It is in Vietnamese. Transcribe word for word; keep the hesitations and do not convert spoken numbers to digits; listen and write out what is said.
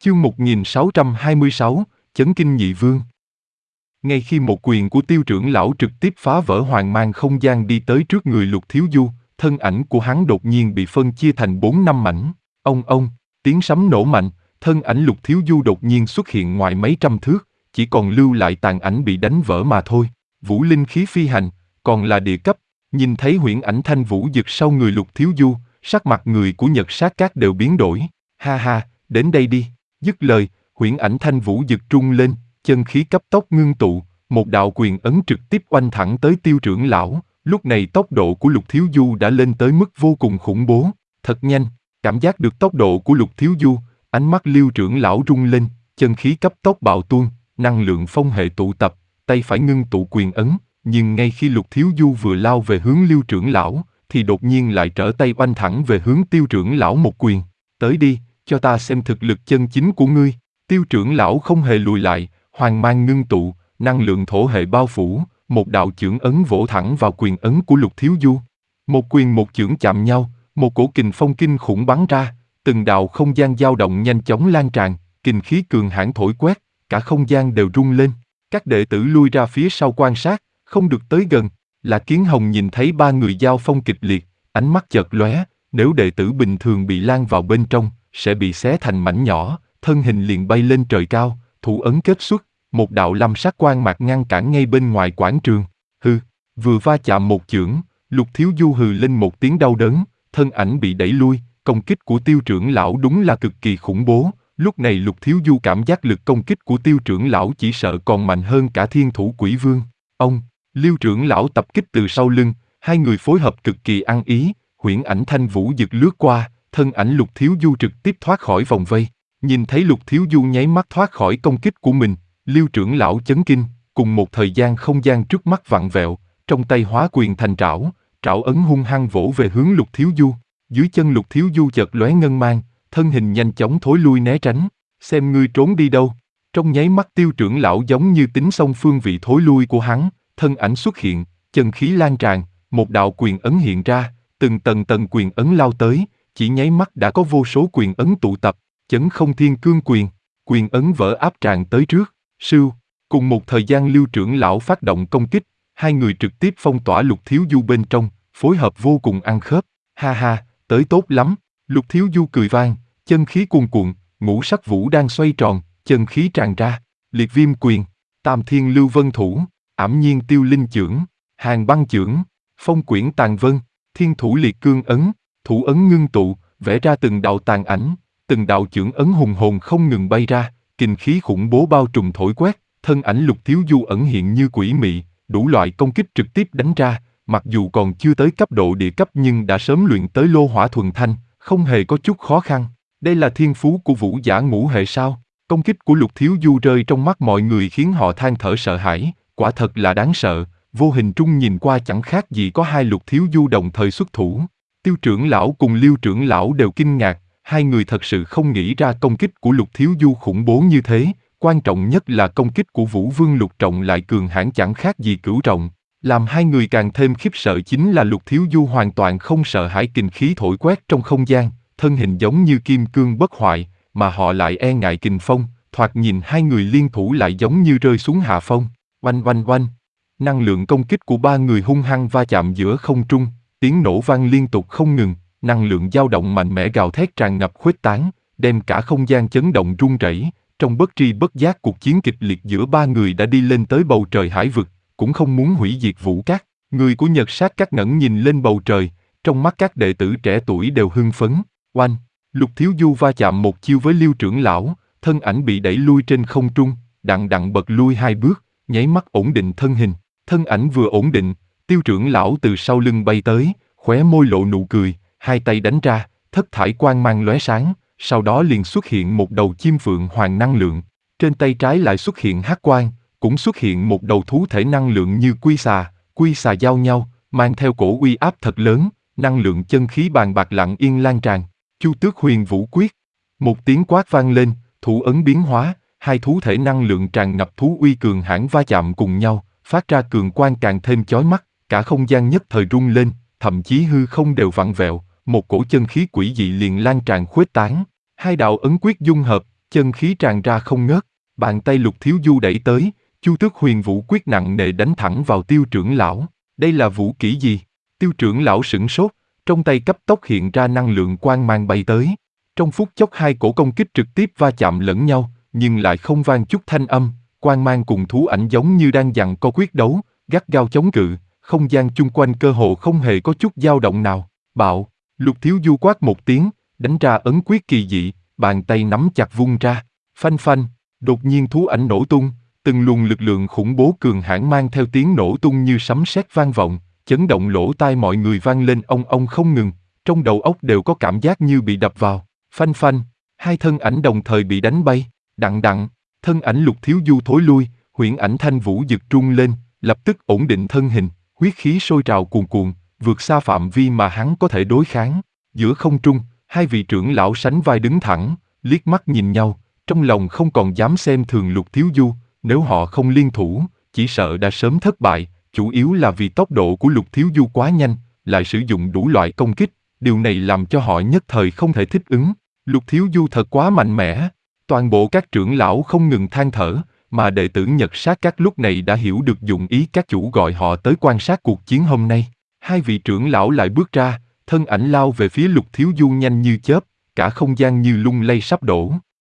Chương một nghìn sáu trăm hai mươi sáu, Chấn kinh nhị vương. Ngay khi một quyền của Tiêu trưởng lão trực tiếp phá vỡ hoàng mang không gian đi tới trước người Lục Thiếu Du, thân ảnh của hắn đột nhiên bị phân chia thành bốn năm mảnh. Ông ông, tiếng sấm nổ mạnh, thân ảnh Lục Thiếu Du đột nhiên xuất hiện ngoài mấy trăm thước, chỉ còn lưu lại tàn ảnh bị đánh vỡ mà thôi. Vũ linh khí phi hành, còn là địa cấp. Nhìn thấy huyễn ảnh thanh vũ giật sau người Lục Thiếu Du, sắc mặt người của Nhật Sát Các đều biến đổi. Ha ha, đến đây đi. Dứt lời, huyễn ảnh thanh vũ giật trung lên, chân khí cấp tốc ngưng tụ, một đạo quyền ấn trực tiếp oanh thẳng tới Tiêu trưởng lão. Lúc này tốc độ của Lục Thiếu Du đã lên tới mức vô cùng khủng bố, thật nhanh. Cảm giác được tốc độ của Lục Thiếu Du, ánh mắt Liêu trưởng lão rung lên, chân khí cấp tốc bạo tuôn, năng lượng phong hệ tụ tập, tay phải ngưng tụ quyền ấn, nhưng ngay khi Lục Thiếu Du vừa lao về hướng Liêu trưởng lão, thì đột nhiên lại trở tay oanh thẳng về hướng Tiêu trưởng lão một quyền. Tới đi, cho ta xem thực lực chân chính của ngươi. Tiêu trưởng lão không hề lùi lại, hoàng mang ngưng tụ, năng lượng thổ hệ bao phủ, một đạo chưởng ấn vỗ thẳng vào quyền ấn của Lục Thiếu Du. Một quyền một chưởng chạm nhau, một cổ kình phong kinh khủng bắn ra, từng đạo không gian dao động nhanh chóng lan tràn, kình khí cường hãn thổi quét, cả không gian đều rung lên. Các đệ tử lui ra phía sau quan sát, không được tới gần. Là Kiến Hồng nhìn thấy ba người giao phong kịch liệt, ánh mắt chợt lóe, nếu đệ tử bình thường bị lan vào bên trong, sẽ bị xé thành mảnh nhỏ, thân hình liền bay lên trời cao, thủ ấn kết xuất, một đạo lâm sắc quang mạc ngăn cản ngay bên ngoài quảng trường. Hừ, vừa va chạm một chưởng, Lục Thiếu Du hừ lên một tiếng đau đớn, thân ảnh bị đẩy lui, công kích của Tiêu trưởng lão đúng là cực kỳ khủng bố. Lúc này Lục Thiếu Du cảm giác lực công kích của Tiêu trưởng lão chỉ sợ còn mạnh hơn cả Thiên Thủ Quỷ Vương. Ông, Liêu trưởng lão tập kích từ sau lưng, hai người phối hợp cực kỳ ăn ý, huyễn ảnh thanh vũ giật lướt qua, thân ảnh Lục Thiếu Du trực tiếp thoát khỏi vòng vây. Nhìn thấy Lục Thiếu Du nháy mắt thoát khỏi công kích của mình, Liêu trưởng lão chấn kinh, cùng một thời gian không gian trước mắt vặn vẹo, trong tay hóa quyền thành trảo, trảo ấn hung hăng vỗ về hướng Lục Thiếu Du. Dưới chân Lục Thiếu Du chợt lóe ngân mang, thân hình nhanh chóng thối lui né tránh. Xem ngươi trốn đi đâu. Trong nháy mắt Tiêu trưởng lão giống như tính xong phương vị thối lui của hắn, thân ảnh xuất hiện, chân khí lan tràn, một đạo quyền ấn hiện ra, từng tầng tầng quyền ấn lao tới, chỉ nháy mắt đã có vô số quyền ấn tụ tập, chấn không thiên cương quyền, quyền ấn vỡ áp tràn tới trước, sưu. Cùng một thời gian Liêu trưởng lão phát động công kích, hai người trực tiếp phong tỏa Lục Thiếu Du bên trong, phối hợp vô cùng ăn khớp. Ha ha, tới tốt lắm. Lục Thiếu Du cười vang, chân khí cuồn cuộn, ngũ sắc vũ đang xoay tròn, chân khí tràn ra, liệt viêm quyền, tam thiên lưu vân thủ, ảm nhiên tiêu linh chưởng, hàng băng chưởng, phong quyển tàn vân, thiên thủ liệt cương ấn, thủ ấn ngưng tụ, vẽ ra từng đạo tàn ảnh, từng đạo chưởng ấn hùng hồn không ngừng bay ra, kình khí khủng bố bao trùm thổi quét, thân ảnh Lục Thiếu Du ẩn hiện như quỷ mị, đủ loại công kích trực tiếp đánh ra, mặc dù còn chưa tới cấp độ địa cấp nhưng đã sớm luyện tới lô hỏa thuần thanh, không hề có chút khó khăn. Đây là thiên phú của vũ giả ngũ hệ sao? Công kích của Lục Thiếu Du rơi trong mắt mọi người khiến họ than thở sợ hãi, quả thật là đáng sợ, vô hình trung nhìn qua chẳng khác gì có hai Lục Thiếu Du đồng thời xuất thủ. Tiêu trưởng lão cùng Liêu trưởng lão đều kinh ngạc, hai người thật sự không nghĩ ra công kích của Lục Thiếu Du khủng bố như thế, quan trọng nhất là công kích của Vũ Vương Lục Trọng lại cường hãn chẳng khác gì Cửu Trọng. Làm hai người càng thêm khiếp sợ chính là Lục Thiếu Du hoàn toàn không sợ hãi kình khí thổi quét trong không gian, thân hình giống như kim cương bất hoại, mà họ lại e ngại kình phong, thoạt nhìn hai người liên thủ lại giống như rơi xuống hạ phong. Oanh oanh oanh, năng lượng công kích của ba người hung hăng va chạm giữa không trung, tiếng nổ vang liên tục không ngừng, năng lượng dao động mạnh mẽ gào thét tràn ngập khuếch tán, đem cả không gian chấn động rung rẩy. Trong bất tri bất giác cuộc chiến kịch liệt giữa ba người đã đi lên tới bầu trời hải vực, cũng không muốn hủy diệt Vũ Các. Người của Nhật Sát Các ngẩng nhìn lên bầu trời, trong mắt các đệ tử trẻ tuổi đều hưng phấn. Oanh, Lục Thiếu Du va chạm một chiêu với Liêu trưởng lão, thân ảnh bị đẩy lui trên không trung, đặng đặng bật lui hai bước, nháy mắt ổn định thân hình. Thân ảnh vừa ổn định, Tiêu trưởng lão từ sau lưng bay tới, khóe môi lộ nụ cười, hai tay đánh ra, thất thải quang mang lóe sáng, sau đó liền xuất hiện một đầu chim phượng hoàng năng lượng. Trên tay trái lại xuất hiện hắc quang, cũng xuất hiện một đầu thú thể năng lượng như quy xà, quy xà giao nhau, mang theo cổ uy áp thật lớn, năng lượng chân khí bàn bạc lặng yên lan tràn. Chu Tước Huyền Vũ Quyết. Một tiếng quát vang lên, thủ ấn biến hóa, hai thú thể năng lượng tràn ngập thú uy cường hãn va chạm cùng nhau, phát ra cường quang càng thêm chói mắt, cả không gian nhất thời rung lên, thậm chí hư không đều vặn vẹo, một cổ chân khí quỷ dị liền lan tràn khuếch tán. Hai đạo ấn quyết dung hợp, chân khí tràn ra không ngớt, bàn tay Lục Thiếu Du đẩy tới, Chu Tước Huyền Vũ quyết nặng nề đánh thẳng vào Tiêu trưởng lão. Đây là vũ kỹ gì? Tiêu trưởng lão sửng sốt, trong tay cấp tốc hiện ra năng lượng quang mang bay tới. Trong phút chốc hai cổ công kích trực tiếp va chạm lẫn nhau, nhưng lại không vang chút thanh âm, quang mang cùng thú ảnh giống như đang giằng co quyết đấu, gắt gao chống cự, không gian chung quanh cơ hồ không hề có chút dao động nào. Bạo, Lục Thiếu Du quát một tiếng, đánh ra ấn quyết kỳ dị, bàn tay nắm chặt vung ra, phanh phanh, đột nhiên thú ảnh nổ tung, từng luồng lực lượng khủng bố cường hãn mang theo tiếng nổ tung như sấm sét vang vọng, chấn động lỗ tai mọi người vang lên ong ong không ngừng, trong đầu óc đều có cảm giác như bị đập vào. Phanh phanh, hai thân ảnh đồng thời bị đánh bay, đặng đặng, thân ảnh Lục Thiếu Du thối lui, huyễn ảnh Thanh Vũ giật trung lên, lập tức ổn định thân hình, huyết khí sôi trào cuồn cuộn, vượt xa phạm vi mà hắn có thể đối kháng. Giữa không trung, hai vị trưởng lão sánh vai đứng thẳng, liếc mắt nhìn nhau, trong lòng không còn dám xem thường Lục Thiếu Du, nếu họ không liên thủ, chỉ sợ đã sớm thất bại, chủ yếu là vì tốc độ của Lục Thiếu Du quá nhanh, lại sử dụng đủ loại công kích, điều này làm cho họ nhất thời không thể thích ứng. Lục Thiếu Du thật quá mạnh mẽ, toàn bộ các trưởng lão không ngừng than thở, mà đệ tử Nhật Sát Các lúc này đã hiểu được dụng ý các chủ gọi họ tới quan sát cuộc chiến hôm nay. Hai vị trưởng lão lại bước ra, thân ảnh lao về phía Lục Thiếu Du nhanh như chớp, cả không gian như lung lay sắp đổ.